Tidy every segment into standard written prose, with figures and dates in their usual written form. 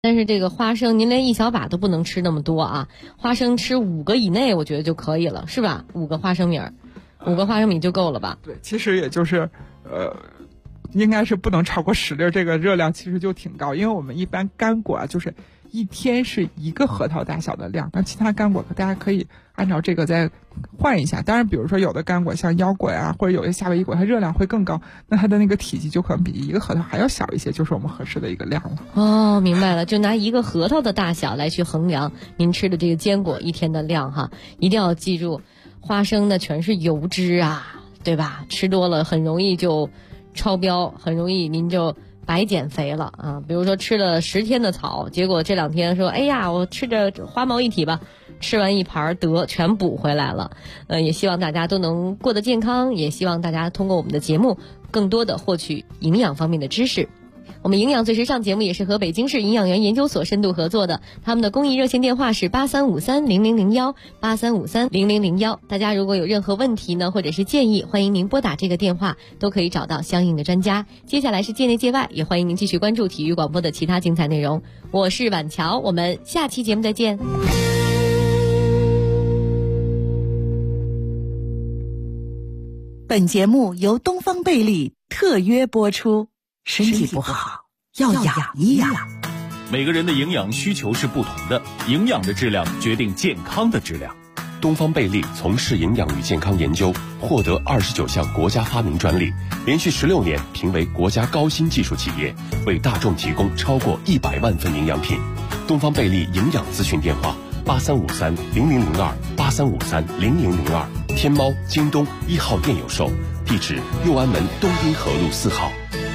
但是这个花生您连一小把都不能吃那么多啊，花生吃5个以内我觉得就可以了，是吧？5个花生米，5个花生米就够了吧？ 对，其实也就是应该是不能超过10粒，这个热量其实就挺高。因为我们一般干果啊，就是一天是1个核桃大小的量，那其他干果大家可以按照这个再换一下。当然比如说有的干果像腰果呀，或者有些夏威夷果，它热量会更高，那它的那个体积就可能比1个核桃还要小一些，就是我们合适的一个量了。 哦，明白了，就拿1个核桃的大小来去衡量您吃的这个坚果一天的量哈。一定要记住，花生呢全是油脂啊，对吧？吃多了很容易就超标，很容易您就白减肥了啊！比如说吃了10天的草，结果这2天说，哎呀，我吃着花毛一体吧，吃完一盘全补回来了。也希望大家都能过得健康，也希望大家通过我们的节目，更多的获取营养方面的知识。我们营养最时尚节目也是和北京市营养员研究所深度合作的，他们的公益热线电话是83530001，83530001。大家如果有任何问题呢，或者是建议，欢迎您拨打这个电话，都可以找到相应的专家。接下来是界内界外，也欢迎您继续关注体育广播的其他精彩内容。我是婉乔，我们下期节目再见。 本节目由东方贝利特约播出。身体不好要养一养。 每个人的营养需求是不同的，营养的质量决定健康的质量。 东方贝利从事营养与健康研究，获得29项国家发明专利，连续16年评为国家高新技术企业，为大众提供超过100万份营养品。东方贝利营养咨询电话83530002，83530002，天猫、京东1号店有售，地址六安门东滨河路4号。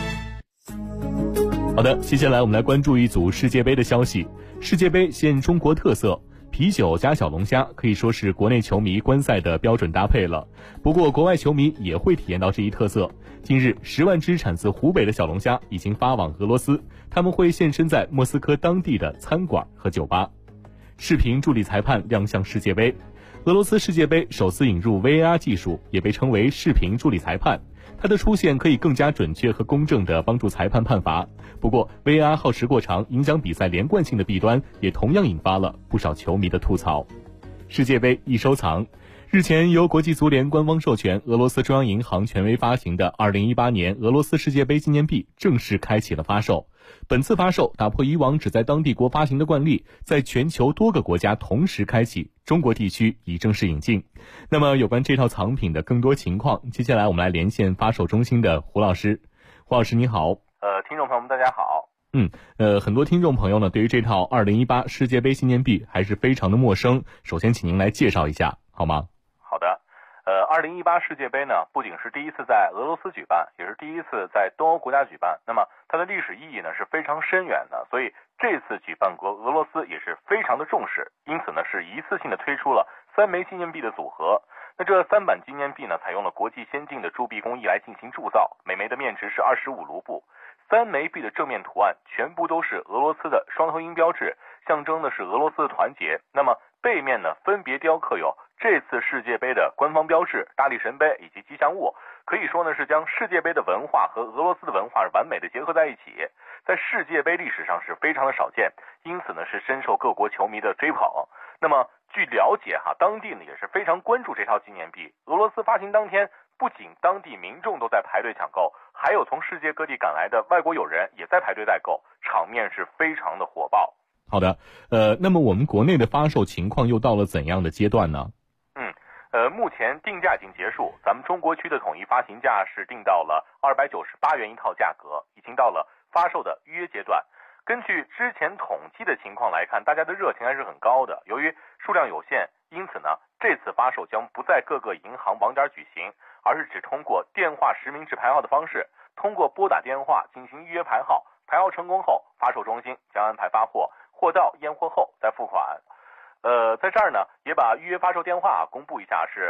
好的，接下来我们来关注一组世界杯的消息。世界杯现中国特色，啤酒加小龙虾可以说是国内球迷观赛的标准搭配了。不过国外球迷也会体验到这一特色。近日10万只产自湖北的小龙虾已经发往俄罗斯，他们会现身在莫斯科当地的餐馆和酒吧。视频助理裁判亮相世界杯。俄罗斯世界杯首次引入 VAR 技术，也被称为视频助理裁判。它的出现可以更加准确和公正地帮助裁判判罚。不过 VAR 耗时过长，影响比赛连贯性的弊端也同样引发了不少球迷的吐槽。世界杯易收藏。日前由国际足联官方授权，俄罗斯中央银行权威发行的2018年俄罗斯世界杯纪念币正式开启了发售。本次发售打破以往只在当地国发行的惯例，在全球多个国家同时开启，中国地区已正式引进。那么有关这套藏品的更多情况，接下来我们来连线发售中心的胡老师。胡老师你好。 听众朋友们大家好。 很多听众朋友呢对于这套2018世界杯纪念币还是非常的陌生，首先请您来介绍一下好吗？ 好的。2018世界杯呢，不仅是第一次在俄罗斯举办，也是第一次在东欧国家举办。那么它的历史意义呢是非常深远的，所以这次举办国俄罗斯也是非常的重视，因此呢是一次性的推出了3枚纪念币的组合。那这3版纪念币呢，采用了国际先进的铸币工艺来进行铸造，每枚的面值是25卢布。3枚币的正面图案全部都是俄罗斯的双头鹰标志，象征的是俄罗斯的团结。那么背面呢，分别雕刻有这次世界杯的官方标志、大力神杯以及吉祥物，可以说呢是将世界杯的文化和俄罗斯的文化完美的结合在一起，在世界杯历史上是非常的少见，因此呢是深受各国球迷的追捧。那么据了解当地呢也是非常关注这套纪念币。俄罗斯发行当天，不仅当地民众都在排队抢购，还有从世界各地赶来的外国友人也在排队代购，场面是非常的火爆。 好的，那么我们国内的发售情况又到了怎样的阶段呢？ 目前定价已经结束，咱们中国区的统一发行价是定到了298元一套价格，已经到了发售的预约阶段。根据之前统计的情况来看，大家的热情还是很高的。由于数量有限，因此呢，这次发售将不在各个银行网点举行，而是只通过电话实名制排号的方式，通过拨打电话进行预约排号，排号成功后，发售中心将安排发货，货到验货后再付款。在这儿呢，也把预约发售电话公布一下，是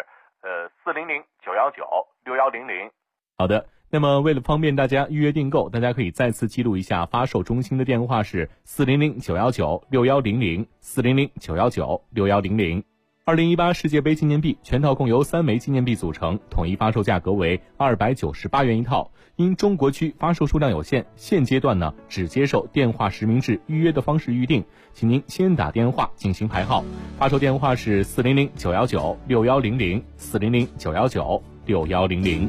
400-919-6100。 好的，那么为了方便大家预约订购，大家可以再次记录一下发售中心的电话是400-919-6100，400-919-6100。 2018世界杯纪念币全套共由3枚纪念币组成，统一发售价格为298元一套。因中国区发售数量有限，现阶段呢只接受电话实名制预约的方式预定，请您先打电话进行排号。发售电话是400-919-6100 400-919-6100。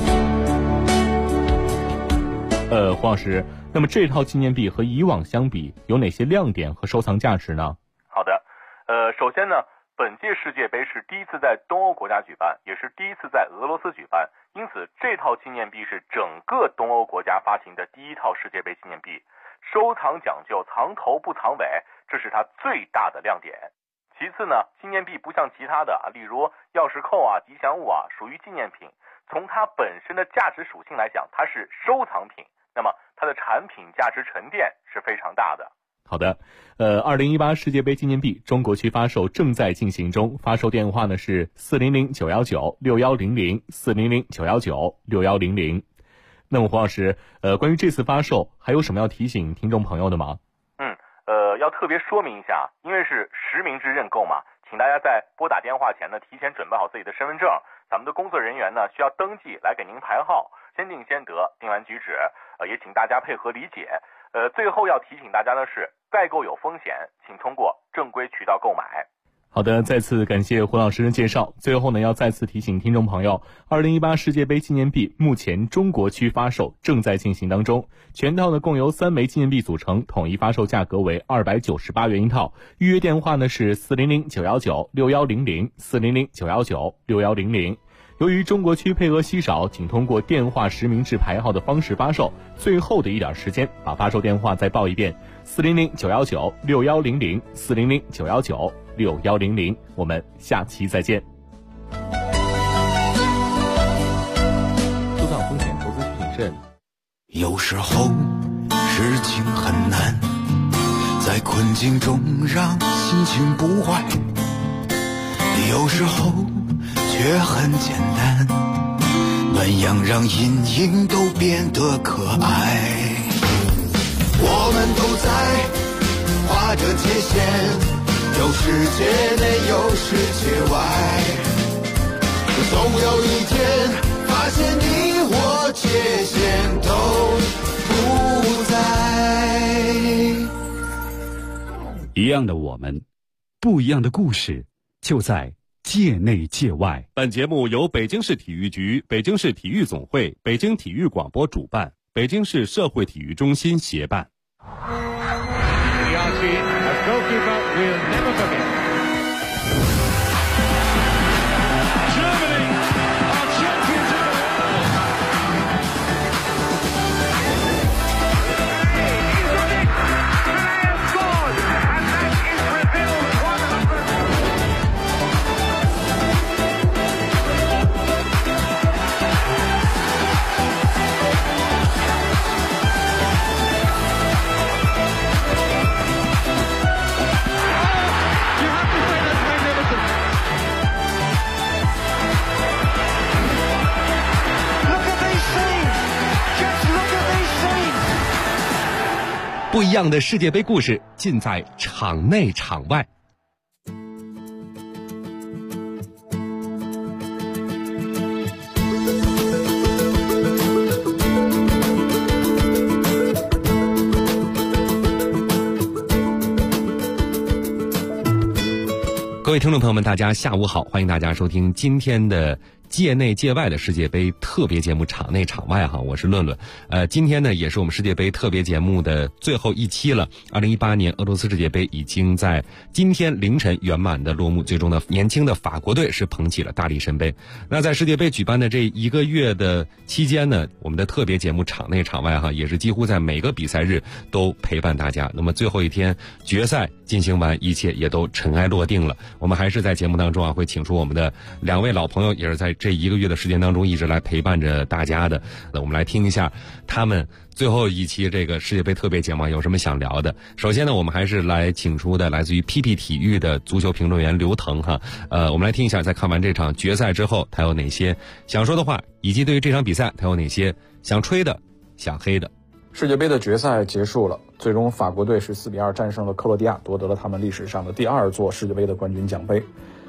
黄老师，那么这套纪念币和以往相比有哪些亮点和收藏价值呢？ 好的，首先呢，本届世界杯是第一次在东欧国家举办，也是第一次在俄罗斯举办，因此这套纪念币是整个东欧国家发行的第一套世界杯纪念币，收藏讲究藏头不藏尾，这是它最大的亮点。其次呢，纪念币不像其他的例如钥匙扣吉祥物属于纪念品，从它本身的价值属性来讲，它是收藏品，那么它的产品价值沉淀是非常大的。 好的，2018世界杯纪念币中国区发售正在进行中，发售电话呢是400-919-6100 400-919-6100。那么黄老师，关于这次发售还有什么要提醒听众朋友的吗？ 要特别说明一下，因为是实名制认购嘛，请大家在拨打电话前呢，提前准备好自己的身份证，咱们的工作人员呢需要登记来给您排号，先定先得，定完举止，也请大家配合理解。最后要提醒大家的是，代购有风险，请通过正规渠道购买。 好的，再次感谢胡老师的介绍。最后呢，要再次提醒听众朋友，2018世界杯纪念币目前中国区发售正在进行当中，全套呢共由3枚纪念币组成，统一发售价格为298元一套。预约电话呢是400-919-6100 400-919-6100。由于中国区配额稀少，请通过电话实名制排号的方式发售。最后的一点时间，把发售电话再报一遍：400-919-6100 400-919-6100。我们下期再见。出藏风险投资需谨慎。 有时候事情很难，在困境中让心情不坏，有时候却很简单，暖阳让阴影都变得可爱。我们都在划着界限，有世界内有世界外，总有一天发现你我界限都不在。 一样的我们，不一样的故事，就在界内界外。 本节目由北京市体育局、北京市体育总会、北京体育广播主办，北京市社会体育中心协办。 不一样的世界杯故事尽在场内场外。各位听众朋友们，大家下午好，欢迎大家收听今天的界内界外的世界杯特别节目场内场外哈，我是论论。今天呢也是我们世界杯特别节目的最后一期了。2018年俄罗斯世界杯已经在今天凌晨圆满的落幕，最终呢年轻的法国队是捧起了大力神杯。那在世界杯举办的这1个月的期间呢，我们的特别节目场内场外哈也是几乎在每个比赛日都陪伴大家。那么最后一天决赛进行完，一切也都尘埃落定了。我们还是在节目当中会请出我们的2位老朋友，也是在这1个月的时间当中一直来陪伴着大家的。那我们来听一下他们最后一期这个世界杯特别节目有什么想聊的。首先呢，我们还是来请出的来自于 PP 体育的足球评论员刘腾哈。我们来听一下在看完这场决赛之后他有哪些想说的话，以及对于这场比赛他有哪些想吹的想黑的。 世界杯的决赛结束了，最终法国队是4-2战胜了克罗地亚，夺得了他们历史上的第2座世界杯的冠军奖杯。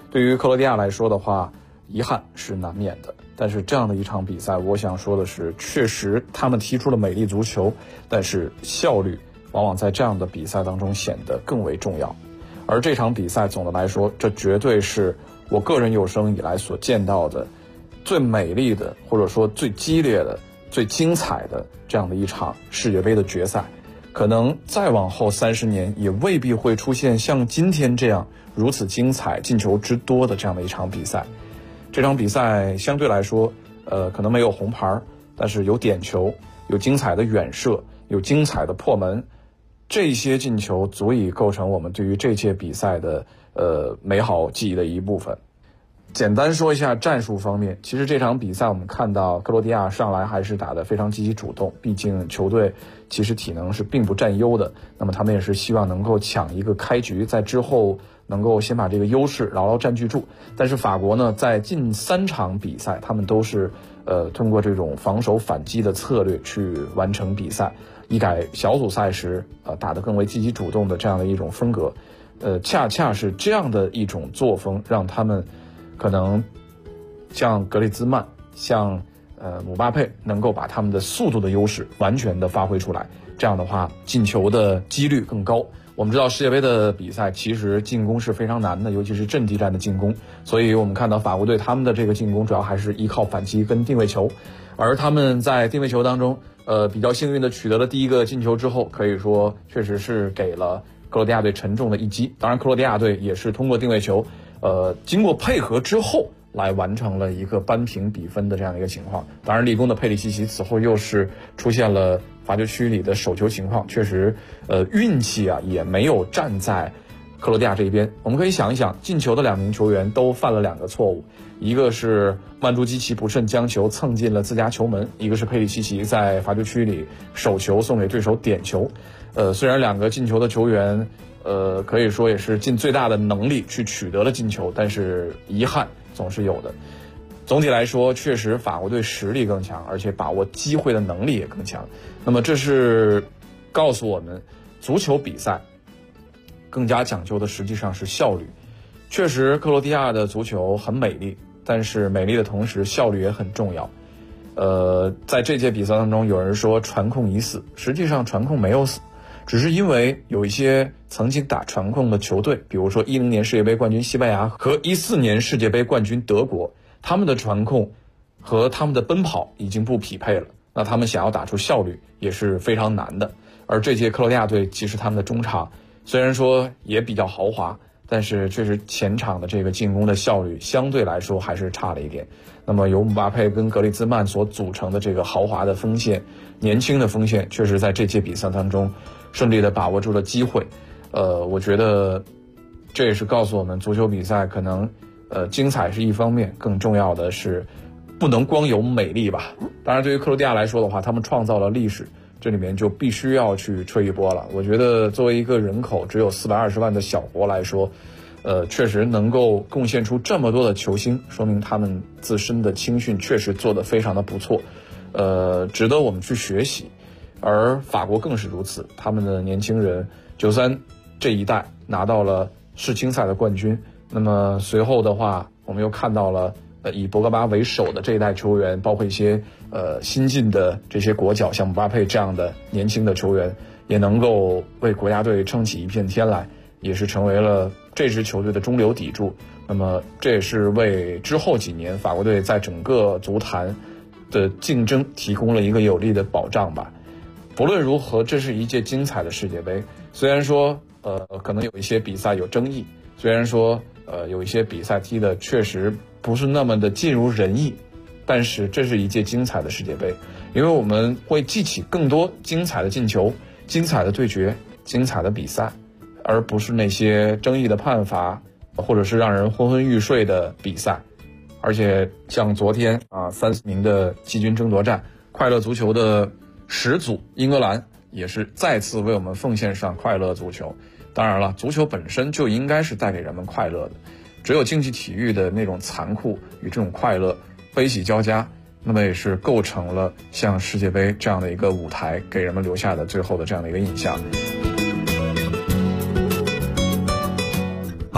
对于克罗地亚来说的话，遗憾是难免的。但是这样的一场比赛，我想说的是，确实他们踢出了美丽足球，但是效率往往在这样的比赛当中显得更为重要。而这场比赛总的来说，这绝对是我个人有生以来所见到的最美丽的，或者说最激烈的、最精彩的这样的一场世界杯的决赛。可能再往后30年也未必会出现像今天这样如此精彩、进球之多的这样的一场比赛。这场比赛相对来说可能没有红牌，但是有点球，有精彩的远射，有精彩的破门，这些进球足以构成我们对于这届比赛的美好记忆的一部分。简单说一下战术方面，其实这场比赛我们看到克罗地亚上来还是打得非常积极主动，毕竟球队其实体能是并不占优的，那么他们也是希望能够抢一个开局，在之后能够先把这个优势牢牢占据住。但是法国呢，在近3场比赛他们都是通过这种防守反击的策略去完成比赛，一改小组赛时打得更为积极主动的这样的一种风格。恰恰是这样的一种作风，让他们可能像格里兹曼、像姆巴佩能够把他们的速度的优势完全的发挥出来，这样的话进球的几率更高。我们知道世界杯的比赛其实进攻是非常难的，尤其是阵地战的进攻，所以我们看到法国队他们的这个进攻主要还是依靠反击跟定位球，而他们在定位球当中比较幸运的取得了第一个进球之后，可以说确实是给了克罗地亚队沉重的一击。当然克罗地亚队也是通过定位球经过配合之后来完成了一个扳平比分的这样的一个情况。当然立功的佩里西奇此后又是出现了罚球区里的手球情况，确实运气也没有站在克罗地亚这一边。我们可以想一想，进球的2名球员都犯了2个错误，一个是曼朱基奇不慎将球蹭进了自家球门，一个是佩里西奇在罚球区里手球送给对手点球。虽然2个进球的球员可以说也是尽最大的能力去取得了进球，但是遗憾总是有的。总体来说，确实法国队实力更强，而且把握机会的能力也更强。那么这是告诉我们，足球比赛更加讲究的实际上是效率。确实克罗地亚的足球很美丽，但是美丽的同时效率也很重要。在这届比赛当中，有人说传控已死，实际上传控没有死，只是因为有一些曾经打传控的球队，比如说10年世界杯冠军西班牙和14年世界杯冠军德国，他们的传控和他们的奔跑已经不匹配了，那他们想要打出效率也是非常难的。而这届克罗地亚队其实他们的中场虽然说也比较豪华，但是确实前场的这个进攻的效率相对来说还是差了一点。那么由姆巴佩跟格里兹曼所组成的这个豪华的锋线，年轻的锋线，确实在这届比赛当中顺利的把握住了机会。我觉得这也是告诉我们，足球比赛可能精彩是一方面，更重要的是不能光有美丽吧。当然对于克罗地亚来说的话，他们创造了历史，这里面就必须要去吹一波了。我觉得作为一个人口只有420万的小国来说，确实能够贡献出这么多的球星，说明他们自身的青训确实做得非常的不错，值得我们去学习。而法国更是如此，他们的年轻人93这一代拿到了世青赛的冠军。那么随后的话，我们又看到了以博格巴为首的这一代球员，包括一些新进的这些国脚，像姆巴佩这样的年轻的球员，也能够为国家队撑起一片天来，也是成为了这支球队的中流砥柱。那么这也是为之后几年法国队在整个足坛的竞争提供了一个有力的保障吧。不论如何，这是一届精彩的世界杯。虽然说可能有一些比赛有争议，虽然说有一些比赛踢的确实不是那么的尽如人意，但是这是一届精彩的世界杯，因为我们会记起更多精彩的进球、精彩的对决、精彩的比赛，而不是那些争议的判罚或者是让人昏昏欲睡的比赛。而且像昨天3-4名的季军争夺战，快乐足球的始祖英格兰也是再次为我们奉献上快乐足球。当然了，足球本身就应该是带给人们快乐的，只有竞技体育的那种残酷与这种快乐悲喜交加，那么也是构成了像世界杯这样的一个舞台给人们留下的最后的这样的一个印象。 好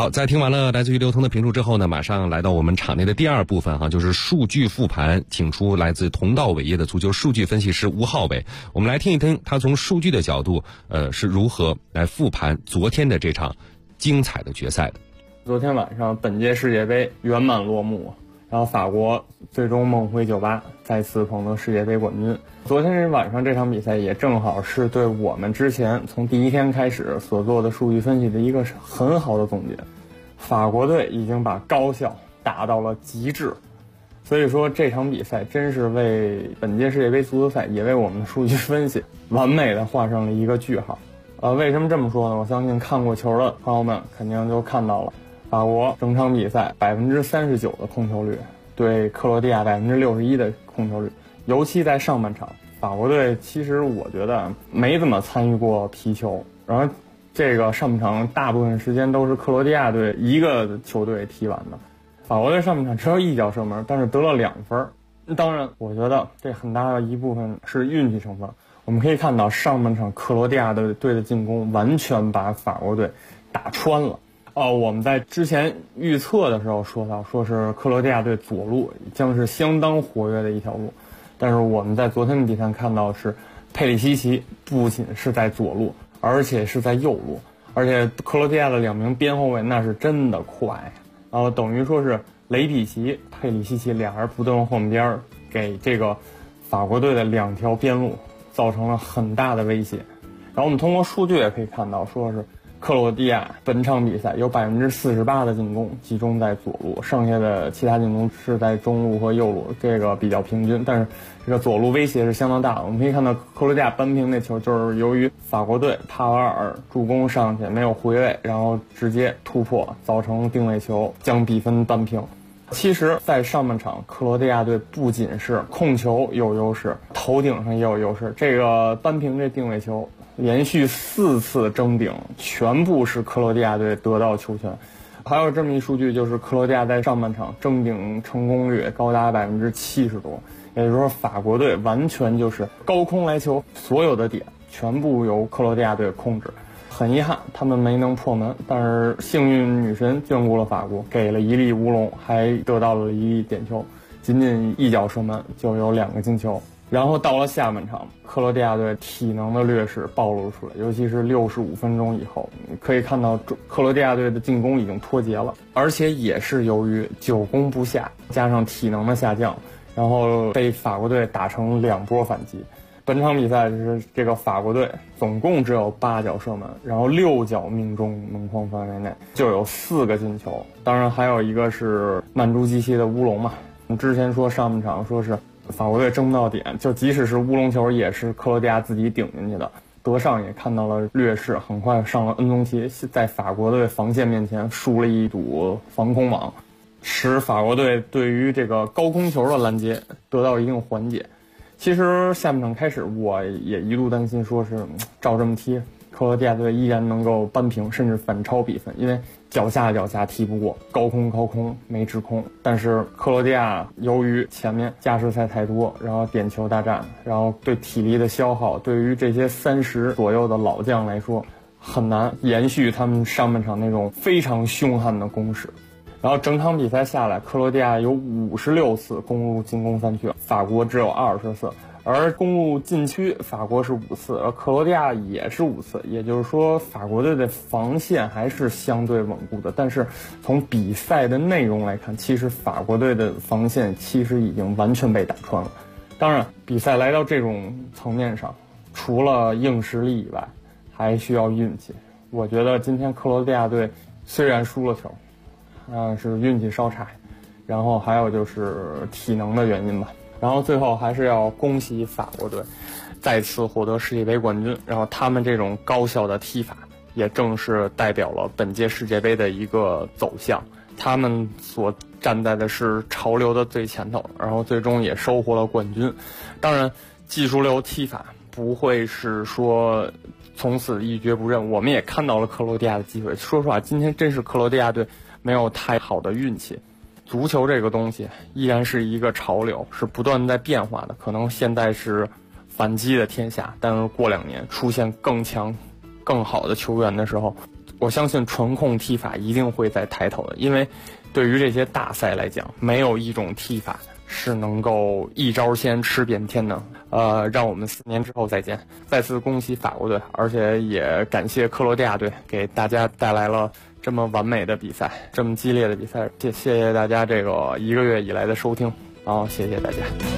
好，在听完了来自于刘通的评述之后呢，马上来到我们场内的第二部分就是数据复盘，请出来自同道伟业的足球数据分析师吴浩伟，我们来听一听他从数据的角度是如何来复盘昨天的这场精彩的决赛的。 昨天晚上本届世界杯圆满落幕，然后法国最终梦回酒吧，再次捧得世界杯冠军。昨天晚上这场比赛也正好是对我们之前从第一天开始所做的数据分析的一个很好的总结。法国队已经把高效打到了极致，所以说这场比赛真是为本届世界杯足球赛，也为我们的数据分析完美的画上了一个句号。为什么这么说呢？我相信看过球的朋友们肯定就看到了，法国整场比赛39%的控球率，对克罗地亚61%的控球率。尤其在上半场，法国队其实我觉得没怎么参与过皮球，然后这个上半场大部分时间都是克罗地亚队一个球队踢完的。法国队上半场只有1脚射门，但是得了2分。当然我觉得这很大的一部分是运气成分。我们可以看到上半场克罗地亚队的进攻完全把法国队打穿了。我们在之前预测的时候说是克罗地亚队左路将是相当活跃的一条路，但是我们在昨天的比赛看到是佩里西奇不仅是在左路，而且是在右路，而且克罗地亚的2名边后卫那是真的快，然后等于说是雷比奇、佩里西奇俩人不断换边，给这个法国队的2条边路造成了很大的威胁。然后我们通过数据也可以看到，说是克罗地亚本场比赛有48%的进攻集中在左路，剩下的其他进攻是在中路和右路，这个比较平均，但是这个左路威胁是相当大的。我们可以看到克罗地亚扳平那球，就是由于法国队帕瓦尔助攻上去没有回位，然后直接突破造成定位球，将比分扳平。其实在上半场克罗地亚队不仅是控球有优势，头顶上也有优势，这个扳平这定位球连续4次争顶全部是克罗地亚队得到球权。还有这么一数据，就是克罗地亚在上半场争顶成功率高达70%多，也就是说法国队完全就是高空来球，所有的点全部由克罗地亚队控制。很遗憾他们没能破门，但是幸运女神眷顾了法国，给了1粒乌龙，还得到了1粒点球，仅仅1脚射门就有2个进球。然后到了下半场，克罗地亚队体能的劣势暴露出来，尤其是65分钟以后，可以看到克罗地亚队的进攻已经脱节了，而且也是由于久攻不下，加上体能的下降，然后被法国队打成2波反击。本场比赛是这个法国队总共只有8脚射门，然后6脚命中门框范围内，就有4个进球，当然还有一个是曼朱基奇的乌龙嘛。之前说上半场说是法国队争不到点，就即使是乌龙球也是克罗地亚自己顶进去的。德尚也看到了劣势，很快上了恩东奇，在法国队防线面前竖了一堵防空网，使法国队对于这个高空球的拦截得到一定缓解。其实下半场开始我也一度担心，说是照这么踢克罗地亚队依然能够扳平甚至反超比分，因为脚下踢不过，高空没制空。但是克罗地亚由于前面加时赛太多，然后点球大战，然后对体力的消耗，对于这些30左右的老将来说很难延续他们上半场那种非常凶悍的攻势。然后整场比赛下来，克罗地亚有56次攻入进攻3区，法国只有20次，而攻入禁区法国是5次，而克罗地亚也是5次，也就是说法国队的防线还是相对稳固的。但是从比赛的内容来看，其实法国队的防线其实已经完全被打穿了。当然比赛来到这种层面上，除了硬实力以外还需要运气。我觉得今天克罗地亚队虽然输了球，是运气稍差，然后还有就是体能的原因吧。然后最后还是要恭喜法国队再次获得世界杯冠军，然后他们这种高效的踢法也正是代表了本届世界杯的一个走向，他们所站在的是潮流的最前头，然后最终也收获了冠军。当然技术流踢法不会是说从此一蹶不振，我们也看到了克罗地亚的机会。说实话，今天真是克罗地亚队没有太好的运气。足球这个东西依然是一个潮流，是不断在变化的，可能现在是反击的天下，但是过2年出现更强更好的球员的时候， 我相信传控踢法一定会在抬头的，因为对于这些大赛来讲，没有一种踢法是能够一招鲜吃遍天的。让我们4年之后再见。再次恭喜法国队，而且也感谢克罗地亚队给大家带来了这么完美的比赛，这么激烈的比赛。谢谢大家这个1个月以来的收听，然后谢谢大家。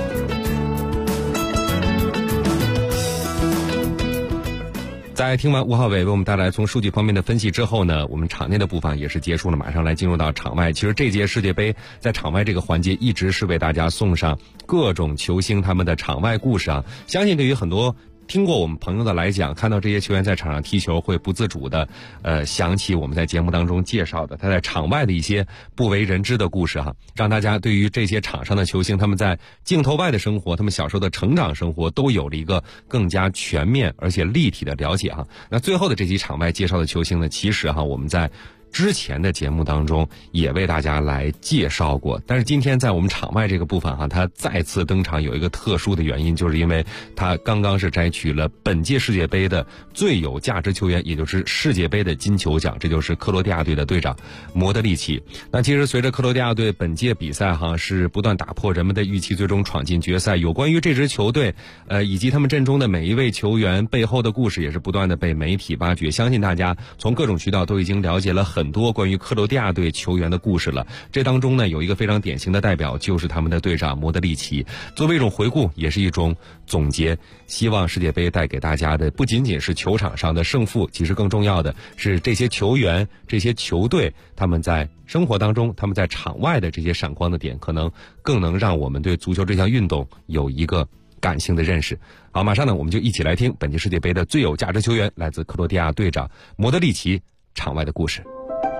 在听完吴浩伟为我们带来从数据方面的分析之后呢，我们场内的部分也是结束了，马上来进入到场外。其实这届世界杯在场外这个环节一直是为大家送上各种球星他们的场外故事啊，相信对于很多听过我们朋友的来讲，看到这些球员在场上踢球，会不自主的想起我们在节目当中介绍的他在场外的一些不为人知的故事哈，让大家对于这些场上的球星他们在镜头外的生活，他们小时候的成长生活都有了一个更加全面而且立体的了解哈。那最后的这期场外介绍的球星呢，其实哈我们在之前的节目当中也为大家来介绍过，但是今天在我们场外这个部分哈，他再次登场有一个特殊的原因，就是因为他刚刚是摘取了本届世界杯的最有价值球员，也就是世界杯的金球奖，这就是克罗地亚队的队长莫德里奇。那其实随着克罗地亚队本届比赛哈是不断打破人们的预期，最终闯进决赛，有关于这支球队以及他们阵中的每一位球员背后的故事也是不断的被媒体挖掘，相信大家从各种渠道都已经了解了很多关于克罗地亚队球员的故事了。这当中呢有一个非常典型的代表，就是他们的队长莫德里奇。作为一种回顾，也是一种总结，希望世界杯带给大家的不仅仅是球场上的胜负，其实更重要的是这些球员这些球队他们在生活当中他们在场外的这些闪光的点，可能更能让我们对足球这项运动有一个感性的认识。好，马上呢我们就一起来听本届世界杯的最有价值球员，来自克罗地亚队长莫德里奇场外的故事。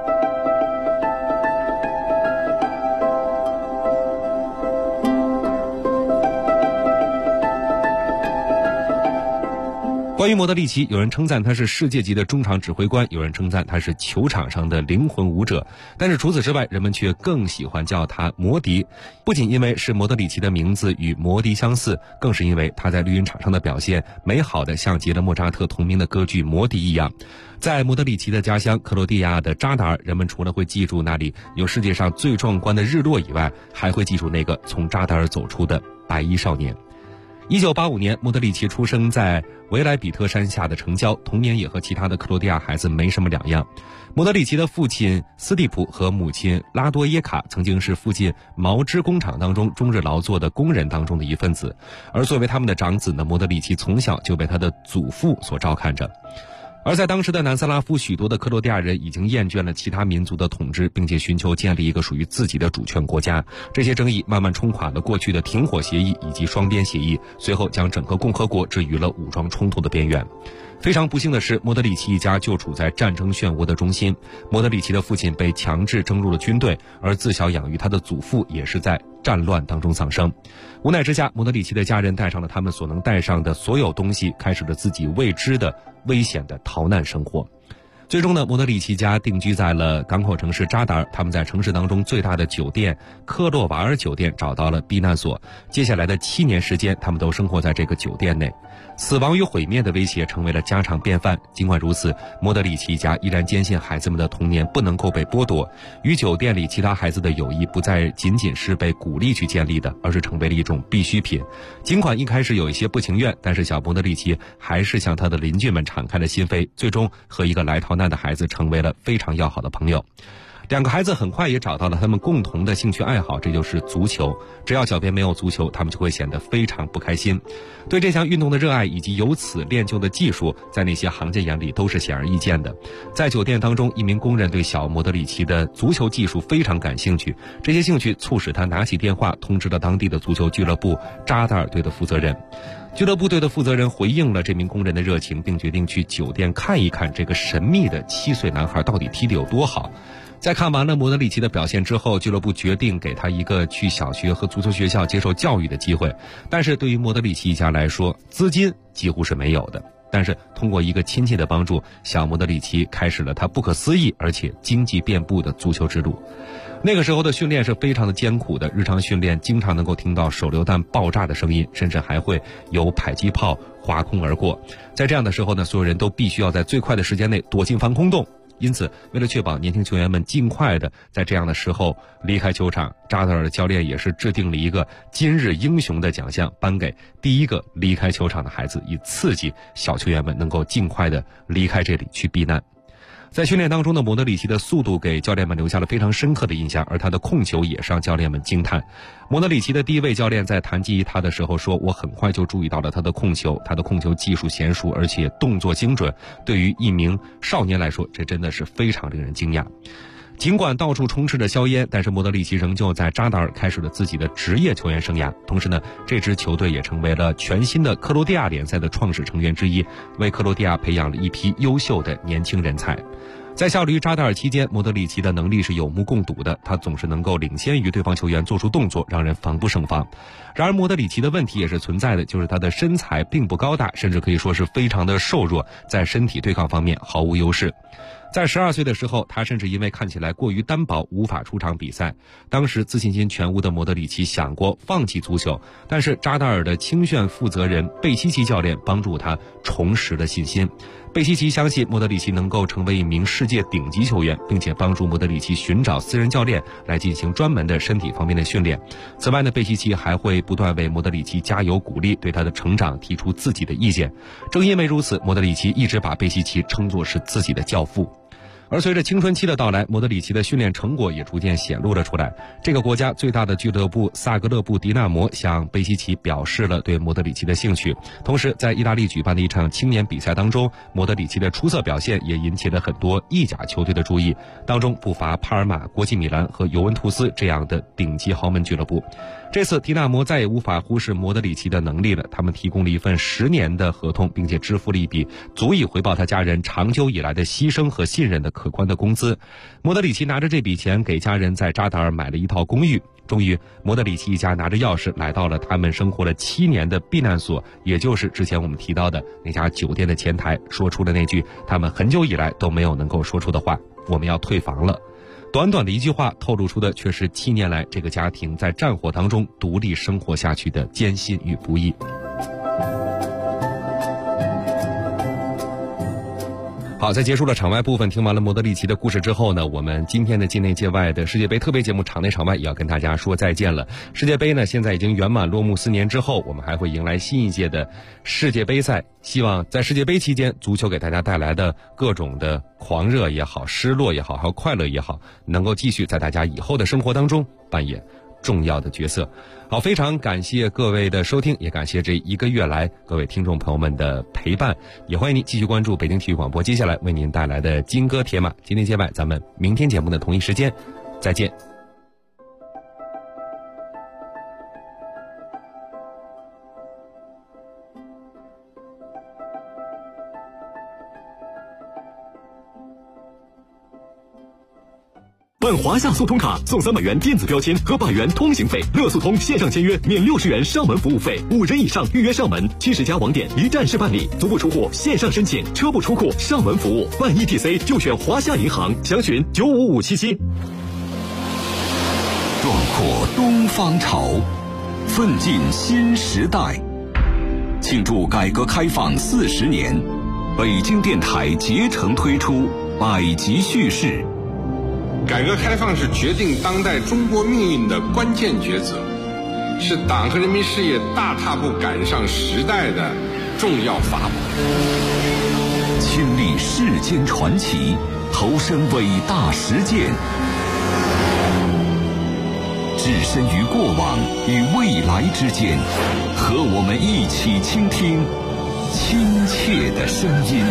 关于莫德里奇，有人称赞他是世界级的中场指挥官，有人称赞他是球场上的灵魂舞者，但是除此之外，人们却更喜欢叫他摩迪。不仅因为是莫德里奇的名字与摩迪相似，更是因为他在绿茵场上的表现美好的像极了莫扎特同名的歌剧《魔笛》一样。在莫德里奇的家乡克罗地亚的扎达尔，人们除了会记住那里有世界上最壮观的日落以外，还会记住那个从扎达尔走出的白衣少年。1985年，莫德里奇出生在维莱比特山下的城郊，童年也和其他的克罗地亚孩子没什么两样。莫德里奇的父亲斯蒂普和母亲拉多耶卡曾经是附近毛织工厂当中终日劳作的工人当中的一份子，而作为他们的长子呢，莫德里奇从小就被他的祖父所照看着。而在当时的南斯拉夫，许多的克罗地亚人已经厌倦了其他民族的统治，并且寻求建立一个属于自己的主权国家。这些争议慢慢冲垮了过去的停火协议以及双边协议，随后将整个共和国置于了武装冲突的边缘。非常不幸的是，莫德里奇一家就处在战争漩涡的中心。莫德里奇的父亲被强制征入了军队，而自小养育他的祖父也是在战乱当中丧生。无奈之下，莫德里奇的家人带上了他们所能带上的所有东西，开始了自己未知的危险的逃难生活。最终呢，莫德里奇家定居在了港口城市扎达尔，他们在城市当中最大的酒店科洛瓦尔酒店找到了避难所。接下来的7年时间，他们都生活在这个酒店内。死亡与毁灭的威胁成为了家常便饭。尽管如此，莫德里奇一家依然坚信孩子们的童年不能够被剥夺，与酒店里其他孩子的友谊不再仅仅是被鼓励去建立的，而是成为了一种必需品。尽管一开始有一些不情愿，但是小莫德里奇还是向他的邻居们敞开了心扉，最终和一个来逃难的孩子成为了非常要好的朋友。两个孩子很快也找到了他们共同的兴趣爱好，这就是足球。只要脚边没有足球，他们就会显得非常不开心。对这项运动的热爱以及由此练就的技术，在那些行家眼里都是显而易见的。在酒店当中，一名工人对小莫德里奇的足球技术非常感兴趣，这些兴趣促使他拿起电话通知了当地的足球俱乐部扎达尔队的负责人。俱乐部队的负责人回应了这名工人的热情，并决定去酒店看一看这个神秘的7岁男孩到底踢得有多好。在看完了莫德里奇的表现之后，俱乐部决定给他一个去小学和足球学校接受教育的机会。但是对于莫德里奇一家来说，资金几乎是没有的。但是通过一个亲戚的帮助，小莫德里奇开始了他不可思议而且经济遍布的足球之路。那个时候的训练是非常的艰苦的，日常训练经常能够听到手榴弹爆炸的声音，甚至还会有迫击炮划空而过。在这样的时候呢，所有人都必须要在最快的时间内躲进防空洞， 因此，为了确保年轻球员们尽快的在这样的时候离开球场，扎特尔的教练也是制定了一个今日英雄的奖项，颁给第一个离开球场的孩子，以刺激小球员们能够尽快的离开这里去避难。在训练当中的莫德里奇的速度给教练们留下了非常深刻的印象，而他的控球也让教练们惊叹。莫德里奇的第一位教练在谈及他的时候说，我很快就注意到了他的控球技术娴熟，而且动作精准，对于一名少年来说，这真的是非常令人惊讶。尽管到处充斥着硝烟，但是莫德里奇仍旧在扎达尔开始了自己的职业球员生涯。同时呢，这支球队也成为了全新的克罗地亚联赛的创始成员之一，为克罗地亚培养了一批优秀的年轻人才。在效力扎达尔期间，莫德里奇的能力是有目共睹的，他总是能够领先于对方球员做出动作，让人防不胜防。然而莫德里奇的问题也是存在的，就是他的身材并不高大，甚至可以说是非常的瘦弱，在身体对抗方面毫无优势。在12岁的时候，他甚至因为看起来过于单薄无法出场比赛。当时自信心全无的莫德里奇想过放弃足球，但是扎达尔的青训负责人贝西奇教练帮助他重拾了信心。贝西奇相信莫德里奇能够成为一名世界顶级球员，并且帮助莫德里奇寻找私人教练来进行专门的身体方面的训练。此外呢，贝西奇还会不断为莫德里奇加油鼓励，对他的成长提出自己的意见。正因为如此，莫德里奇一直把贝西奇称作是自己的教父。而随着青春期的到来，莫德里奇的训练成果也逐渐显露了出来。这个国家最大的俱乐部萨格勒布迪纳摩向贝西奇表示了对莫德里奇的兴趣。同时，在意大利举办的一场青年比赛当中，莫德里奇的出色表现也引起了很多意甲球队的注意，当中不乏帕尔马、国际米兰和尤文图斯这样的顶级豪门俱乐部。这次迪纳摩再也无法忽视莫德里奇的能力了，他们提供了一份10年的合同，并且支付了一笔足以回报他家人长久以来的牺牲和信任的可观的工资。莫德里奇拿着这笔钱给家人在扎达尔买了一套公寓。终于，莫德里奇一家拿着钥匙来到了他们生活了7年的避难所，也就是之前我们提到的那家酒店的前台，说出了那句他们很久以来都没有能够说出的话：我们要退房了。短短的一句话透露出的却是7年来这个家庭在战火当中独立生活下去的艰辛与不易。好，在结束了场外部分，听完了莫德里奇的故事之后呢，我们今天的境内界外的世界杯特别节目场内场外也要跟大家说再见了。世界杯呢现在已经圆满落幕4年之后，我们还会迎来新一届的世界杯赛。希望在世界杯期间，足球给大家带来的各种的狂热也好、失落也好，还有快乐也好，能够继续在大家以后的生活当中扮演重要的角色。好，非常感谢各位的收听，也感谢这1个月来各位听众朋友们的陪伴，也欢迎您继续关注北京体育广播接下来为您带来的金戈铁马。今天节外，咱们明天节目的同一时间再见。 办华夏速通卡送300元电子标签和100元通行费，乐速通线上签约免60元上门服务费，5人以上预约上门，70家网点一站式办理，足不出户线上申请，车不出库上门服务，办 ETC 就选华夏银行，详询95577。 壮阔东方潮，奋进新时代。庆祝改革开放40年，北京电台竭诚推出百集叙事。 改革开放是决定当代中国命运的关键抉择，是党和人民事业大踏步赶上时代的重要法宝。 亲历世间传奇，投身伟大实践，置身于过往与未来之间，和我们一起倾听亲切的声音。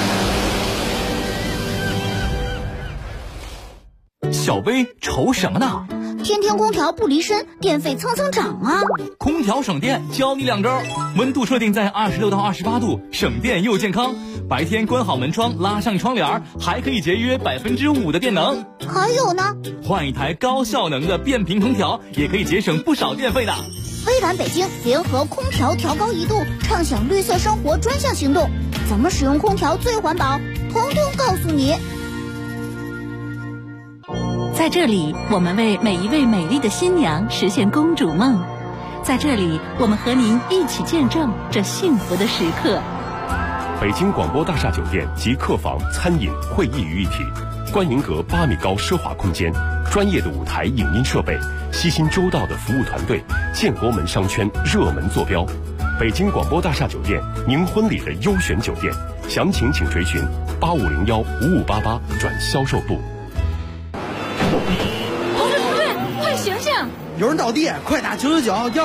小薇愁什么呢？ 天天空调不离身，电费蹭蹭涨啊！ 空调省电，教你2招：温度设定在26到28度，省电又健康。白天关好门窗，拉上窗帘，还可以节约5%的电能。 还有呢， 换一台高效能的变频空调，也可以节省不少电费的。 微蓝北京联合空调调高1度，畅享绿色生活专项行动，怎么使用空调最环保，统统告诉你。 在这里，我们为每一位美丽的新娘实现公主梦。在这里，我们和您一起见证这幸福的时刻。 北京广播大厦酒店集客房、餐饮、会议于一体，观迎阁8米高奢华空间，专业的舞台影音设备，悉心周到的服务团队，建国门商圈热门坐标。北京广播大厦酒店，您婚礼的优选酒店，详情请垂询8501-5588转销售部。 同志，快醒醒！ 有人倒地，快打999